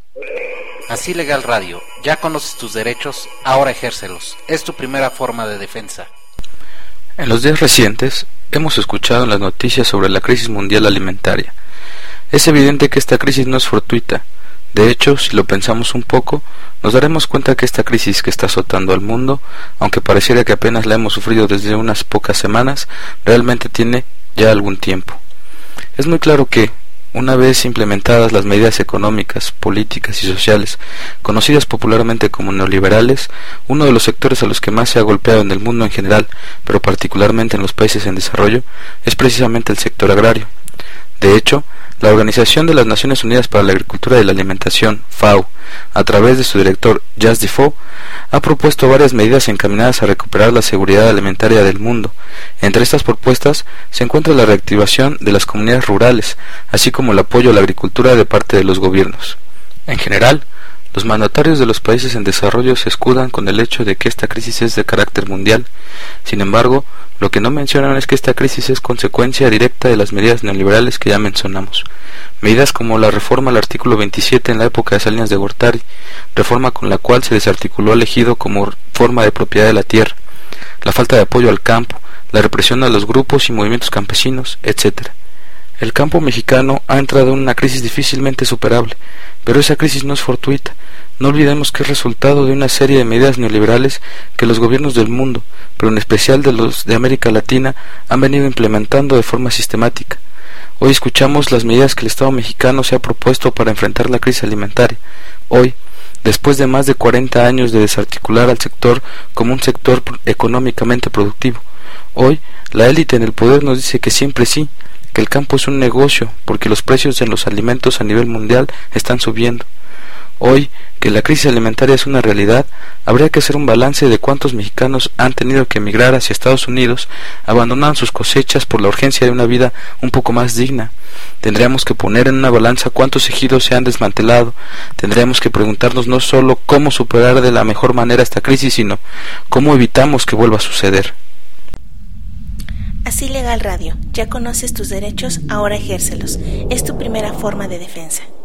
Así Legal Radio, ya conoces tus derechos, ahora ejércelos. Es tu primera forma de defensa. En los días recientes hemos escuchado en las noticias sobre la crisis mundial alimentaria. Es evidente que esta crisis no es fortuita. De hecho, si lo pensamos un poco, nos daremos cuenta que esta crisis que está azotando al mundo, aunque pareciera que apenas la hemos sufrido desde unas pocas semanas, realmente tiene ya algún tiempo. Es muy claro que, una vez implementadas las medidas económicas, políticas y sociales, conocidas popularmente como neoliberales, uno de los sectores a los que más se ha golpeado en el mundo en general, pero particularmente en los países en desarrollo, es precisamente el sector agrario. De hecho, la Organización de las Naciones Unidas para la Agricultura y la Alimentación, FAO, a través de su director Jacques Defoe, ha propuesto varias medidas encaminadas a recuperar la seguridad alimentaria del mundo. Entre estas propuestas se encuentra la reactivación de las comunidades rurales, así como el apoyo a la agricultura de parte de los gobiernos. En general, los mandatarios de los países en desarrollo se escudan con el hecho de que esta crisis es de carácter mundial. Sin embargo, lo que no mencionan es que esta crisis es consecuencia directa de las medidas neoliberales que ya mencionamos. Medidas como la reforma al artículo 27 en la época de Salinas de Gortari, reforma con la cual se desarticuló al ejido como forma de propiedad de la tierra, la falta de apoyo al campo, la represión a los grupos y movimientos campesinos, etc. El campo mexicano ha entrado en una crisis difícilmente superable, pero esa crisis no es fortuita. No olvidemos que es resultado de una serie de medidas neoliberales que los gobiernos del mundo, pero en especial de los de América Latina, han venido implementando de forma sistemática. Hoy escuchamos las medidas que el Estado mexicano se ha propuesto para enfrentar la crisis alimentaria. Hoy, después de más de 40 años de desarticular al sector como un sector económicamente productivo, hoy la élite en el poder nos dice que siempre sí, que el campo es un negocio porque los precios de los alimentos a nivel mundial están subiendo. Hoy, que la crisis alimentaria es una realidad, habría que hacer un balance de cuántos mexicanos han tenido que emigrar hacia Estados Unidos, abandonando sus cosechas por la urgencia de una vida un poco más digna. Tendríamos que poner en una balanza cuántos ejidos se han desmantelado. Tendríamos que preguntarnos no solo cómo superar de la mejor manera esta crisis, sino cómo evitamos que vuelva a suceder. Así Legal Radio, ya conoces tus derechos, ahora ejércelos. Es tu primera forma de defensa.